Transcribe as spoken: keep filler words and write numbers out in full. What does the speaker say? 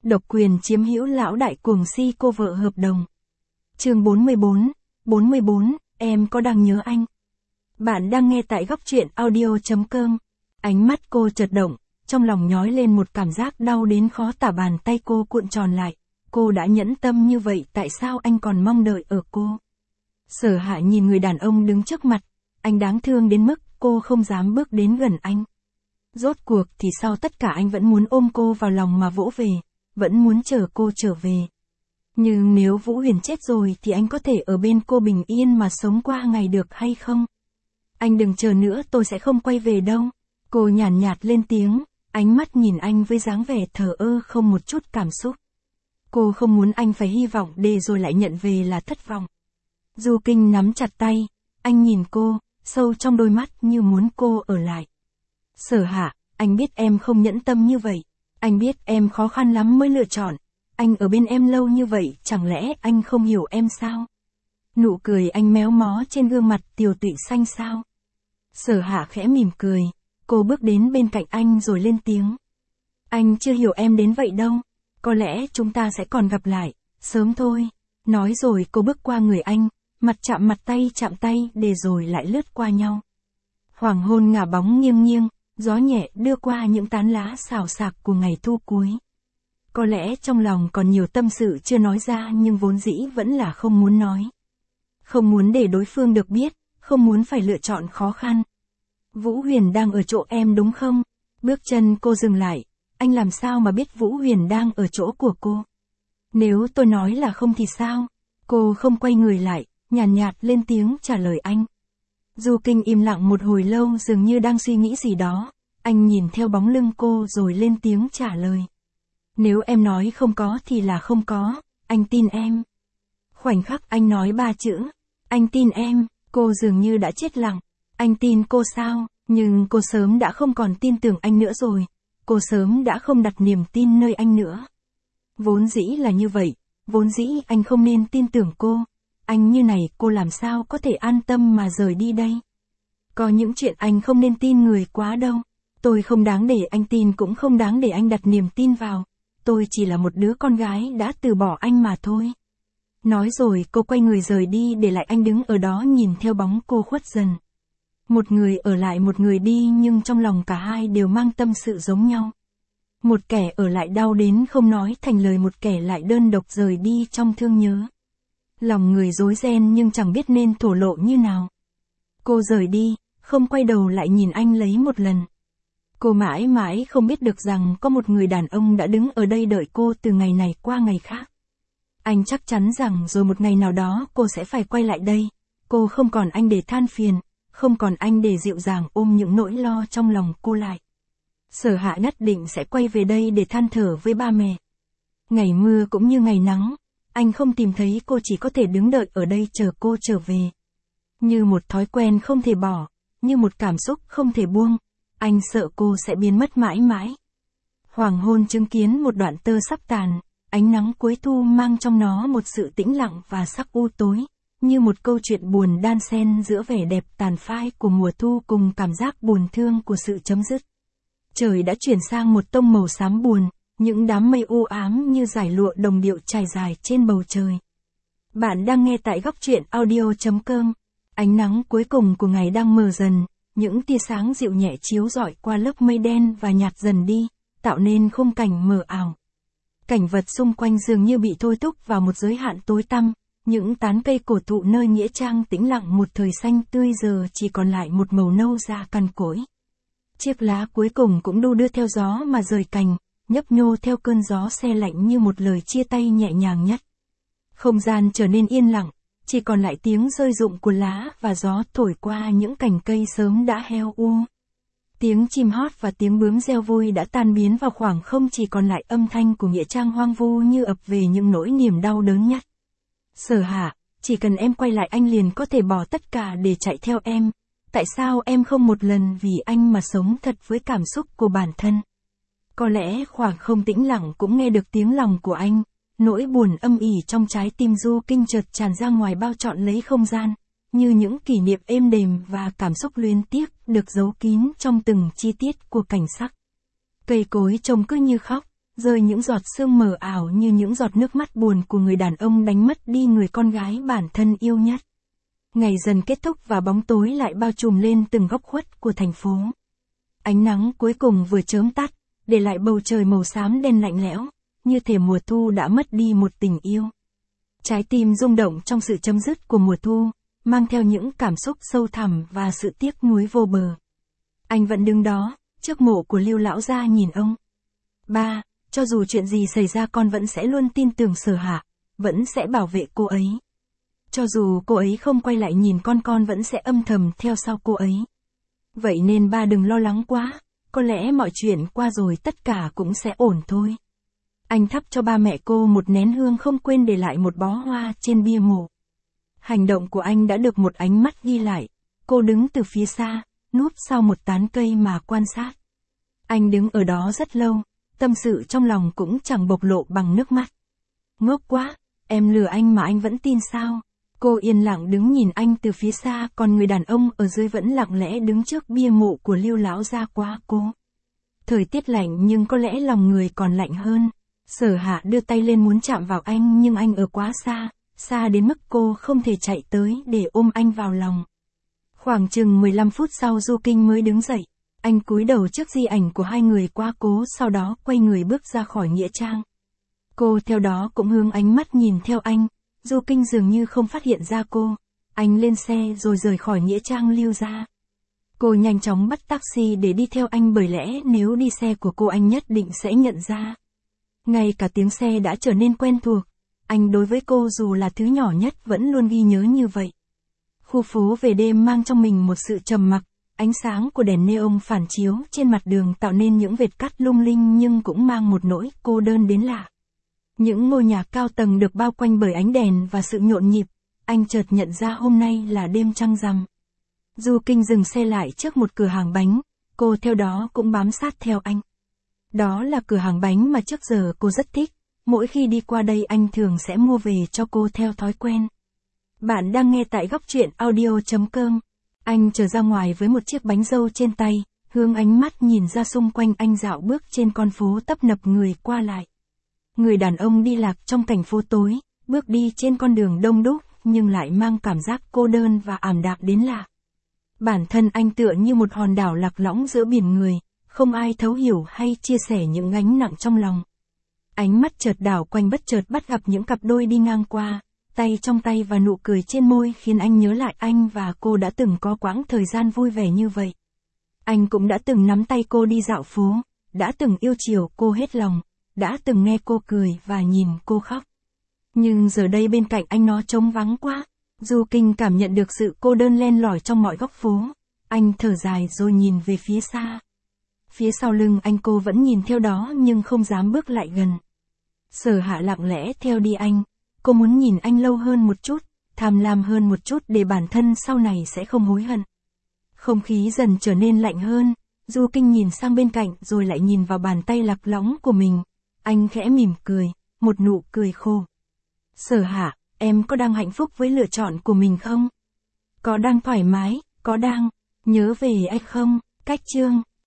Độc quyền chiếm hữu lão đại cuồng si cô vợ hợp đồng. Chương bốn mươi bốn, bốn mươi bốn, em có đang nhớ anh? Bạn đang nghe tại góc truyện audio chấm com. Ánh mắt cô chợt động, trong lòng nhói lên một cảm giác đau đến khó tả, bàn tay cô cuộn tròn lại. Cô đã nhẫn tâm như vậy, tại sao anh còn mong đợi ở cô? Sở Hạ nhìn người đàn ông đứng trước mặt, anh đáng thương đến mức cô không dám bước đến gần anh. Rốt cuộc thì sau tất cả anh vẫn muốn ôm cô vào lòng mà vỗ về, vẫn muốn chờ cô trở về. Nhưng nếu Vũ Huyền chết rồi thì anh có thể ở bên cô bình yên mà sống qua ngày được hay không? Anh đừng chờ nữa, tôi sẽ không quay về đâu. Cô nhàn nhạt, nhạt lên tiếng, ánh mắt nhìn anh với dáng vẻ thờ ơ không một chút cảm xúc. Cô không muốn anh phải hy vọng để rồi lại nhận về là thất vọng. Du Kinh nắm chặt tay, anh nhìn cô, sâu trong đôi mắt như muốn cô ở lại. Sở Hạ, anh biết em không nhẫn tâm như vậy. Anh biết em khó khăn lắm mới lựa chọn. Anh ở bên em lâu như vậy, chẳng lẽ anh không hiểu em sao? Nụ cười anh méo mó trên gương mặt tiều tụy xanh xao. Sở Hạ khẽ mỉm cười, cô bước đến bên cạnh anh rồi lên tiếng. Anh chưa hiểu em đến vậy đâu. Có lẽ chúng ta sẽ còn gặp lại, sớm thôi. Nói rồi cô bước qua người anh, mặt chạm mặt, tay chạm tay, để rồi lại lướt qua nhau. Hoàng hôn ngả bóng nghiêng nghiêng, gió nhẹ đưa qua những tán lá xào xạc của ngày thu cuối. Có lẽ trong lòng còn nhiều tâm sự chưa nói ra, nhưng vốn dĩ vẫn là không muốn nói. Không muốn để đối phương được biết, không muốn phải lựa chọn khó khăn. Vũ Huyền đang ở chỗ em đúng không? Bước chân cô dừng lại, anh làm sao mà biết Vũ Huyền đang ở chỗ của cô? Nếu tôi nói là không thì sao? Cô không quay người lại, nhàn nhạt, nhạt lên tiếng trả lời anh. Du Kinh im lặng một hồi lâu, dường như đang suy nghĩ gì đó. Anh nhìn theo bóng lưng cô rồi lên tiếng trả lời. Nếu em nói không có thì là không có, anh tin em. Khoảnh khắc anh nói ba chữ, anh tin em, cô dường như đã chết lặng. Anh tin cô sao? Nhưng cô sớm đã không còn tin tưởng anh nữa rồi. Cô sớm đã không đặt niềm tin nơi anh nữa. Vốn dĩ là như vậy, vốn dĩ anh không nên tin tưởng cô. Anh như này cô làm sao có thể an tâm mà rời đi đây? Có những chuyện anh không nên tin người quá đâu. Tôi không đáng để anh tin, cũng không đáng để anh đặt niềm tin vào. Tôi chỉ là một đứa con gái đã từ bỏ anh mà thôi. Nói rồi cô quay người rời đi, để lại anh đứng ở đó nhìn theo bóng cô khuất dần. Một người ở lại, một người đi, nhưng trong lòng cả hai đều mang tâm sự giống nhau. Một kẻ ở lại đau đến không nói thành lời, một kẻ lại đơn độc rời đi trong thương nhớ. Lòng người rối ren nhưng chẳng biết nên thổ lộ như nào. Cô rời đi, không quay đầu lại nhìn anh lấy một lần. Cô mãi mãi không biết được rằng có một người đàn ông đã đứng ở đây đợi cô từ ngày này qua ngày khác. Anh chắc chắn rằng rồi một ngày nào đó cô sẽ phải quay lại đây. Cô không còn anh để than phiền, không còn anh để dịu dàng ôm những nỗi lo trong lòng cô lại. Sở Hạ nhất định sẽ quay về đây để than thở với ba mẹ. Ngày mưa cũng như ngày nắng, anh không tìm thấy cô, chỉ có thể đứng đợi ở đây chờ cô trở về. Như một thói quen không thể bỏ, như một cảm xúc không thể buông, anh sợ cô sẽ biến mất mãi mãi. Hoàng hôn chứng kiến một đoạn tơ sắp tàn, ánh nắng cuối thu mang trong nó một sự tĩnh lặng và sắc u tối, như một câu chuyện buồn đan xen giữa vẻ đẹp tàn phai của mùa thu cùng cảm giác buồn thương của sự chấm dứt. Trời đã chuyển sang một tông màu xám buồn, những đám mây u ám như dải lụa đồng điệu trải dài trên bầu trời. Bạn đang nghe tại góc truyện audio chấm com. Ánh nắng cuối cùng của ngày đang mờ dần, những tia sáng dịu nhẹ chiếu rọi qua lớp mây đen và nhạt dần đi, tạo nên khung cảnh mờ ảo. Cảnh vật xung quanh dường như bị thôi thúc vào một giới hạn tối tăm, những tán cây cổ thụ nơi nghĩa trang tĩnh lặng một thời xanh tươi giờ chỉ còn lại một màu nâu da cằn cỗi. Chiếc lá cuối cùng cũng đu đưa theo gió mà rời cành, nhấp nhô theo cơn gió se lạnh như một lời chia tay nhẹ nhàng nhất. Không gian trở nên yên lặng, chỉ còn lại tiếng rơi rụng của lá và gió thổi qua những cành cây sớm đã heo u. Tiếng chim hót và tiếng bướm reo vui đã tan biến vào khoảng không, chỉ còn lại âm thanh của nghĩa trang hoang vu như ập về những nỗi niềm đau đớn nhất. Sở Hạ, chỉ cần em quay lại anh liền có thể bỏ tất cả để chạy theo em. Tại sao em không một lần vì anh mà sống thật với cảm xúc của bản thân? Có lẽ khoảng không tĩnh lặng cũng nghe được tiếng lòng của anh. Nỗi buồn âm ỉ trong trái tim Du Kinh chợt tràn ra ngoài, bao trọn lấy không gian, như những kỷ niệm êm đềm và cảm xúc luyến tiếc được giấu kín trong từng chi tiết của cảnh sắc. Cây cối trông cứ như khóc, rơi những giọt sương mờ ảo như những giọt nước mắt buồn của người đàn ông đánh mất đi người con gái bản thân yêu nhất. Ngày dần kết thúc và bóng tối lại bao trùm lên từng góc khuất của thành phố. Ánh nắng cuối cùng vừa chớm tắt, để lại bầu trời màu xám đen lạnh lẽo, như thể mùa thu đã mất đi một tình yêu. Trái tim rung động trong sự chấm dứt của mùa thu, mang theo những cảm xúc sâu thẳm và sự tiếc nuối vô bờ. Anh vẫn đứng đó, trước mộ của Lưu lão gia nhìn ông. Ba, cho dù chuyện gì xảy ra con vẫn sẽ luôn tin tưởng Sở Hạ, vẫn sẽ bảo vệ cô ấy. Cho dù cô ấy không quay lại nhìn con con vẫn sẽ âm thầm theo sau cô ấy. Vậy nên ba đừng lo lắng quá, có lẽ mọi chuyện qua rồi tất cả cũng sẽ ổn thôi. Anh thắp cho ba mẹ cô một nén hương không quên để lại một bó hoa trên bia mộ. Hành động của anh đã được một ánh mắt ghi lại, cô đứng từ phía xa, núp sau một tán cây mà quan sát. Anh đứng ở đó rất lâu, tâm sự trong lòng cũng chẳng bộc lộ bằng nước mắt. Ngốc quá, em lừa anh mà anh vẫn tin sao? Cô yên lặng đứng nhìn anh từ phía xa, còn người đàn ông ở dưới vẫn lặng lẽ đứng trước bia mộ của Lưu lão gia qua cô. Thời tiết lạnh nhưng có lẽ lòng người còn lạnh hơn. Sở Hạ đưa tay lên muốn chạm vào anh nhưng anh ở quá xa, xa đến mức cô không thể chạy tới để ôm anh vào lòng. Khoảng chừng mười lăm phút sau Du Kinh mới đứng dậy. Anh cúi đầu trước di ảnh của hai người quá cố, sau đó quay người bước ra khỏi nghĩa trang. Cô theo đó cũng hướng ánh mắt nhìn theo anh. Du Kinh dường như không phát hiện ra cô. Anh lên xe rồi rời khỏi nghĩa trang Lưu gia. Cô nhanh chóng bắt taxi để đi theo anh, bởi lẽ nếu đi xe của cô anh nhất định sẽ nhận ra. Ngay cả tiếng xe đã trở nên quen thuộc. Anh đối với cô dù là thứ nhỏ nhất vẫn luôn ghi nhớ như vậy. Khu phố về đêm mang trong mình một sự trầm mặc. Ánh sáng của đèn neon phản chiếu trên mặt đường tạo nên những vệt cắt lung linh nhưng cũng mang một nỗi cô đơn đến lạ. Những ngôi nhà cao tầng được bao quanh bởi ánh đèn và sự nhộn nhịp. Anh chợt nhận ra hôm nay là đêm trăng rằm. Du Kinh dừng xe lại trước một cửa hàng bánh, cô theo đó cũng bám sát theo anh. Đó là cửa hàng bánh mà trước giờ cô rất thích, mỗi khi đi qua đây anh thường sẽ mua về cho cô theo thói quen. Bạn đang nghe tại góc truyện audio chấm com. Anh trở ra ngoài với một chiếc bánh dâu trên tay, hướng ánh mắt nhìn ra xung quanh, anh dạo bước trên con phố tấp nập người qua lại. Người đàn ông đi lạc trong cảnh phố tối, bước đi trên con đường đông đúc nhưng lại mang cảm giác cô đơn và ảm đạm đến lạ. Bản thân anh tựa như một hòn đảo lạc lõng giữa biển người, không ai thấu hiểu hay chia sẻ những gánh nặng trong lòng. Ánh mắt chợt đảo quanh bất chợt bắt gặp những cặp đôi đi ngang qua, tay trong tay và nụ cười trên môi khiến anh nhớ lại anh và cô đã từng có quãng thời gian vui vẻ như vậy. Anh cũng đã từng nắm tay cô đi dạo phố, đã từng yêu chiều cô hết lòng, đã từng nghe cô cười và nhìn cô khóc. Nhưng giờ đây bên cạnh anh nó trống vắng quá. Du Kinh cảm nhận được sự cô đơn len lỏi trong mọi góc phố. Anh thở dài rồi nhìn về phía xa. Phía sau lưng anh cô vẫn nhìn theo đó nhưng không dám bước lại gần. Sở Hạ lặng lẽ theo đi anh. Cô muốn nhìn anh lâu hơn một chút, tham lam hơn một chút để bản thân sau này sẽ không hối hận. Không khí dần trở nên lạnh hơn. Du Kinh nhìn sang bên cạnh rồi lại nhìn vào bàn tay lạc lõng của mình. Anh khẽ mỉm cười, một nụ cười khô. Sở Hạ, em có đang hạnh phúc với lựa chọn của mình không? Có đang thoải mái, có đang nhớ về anh không? Cách chương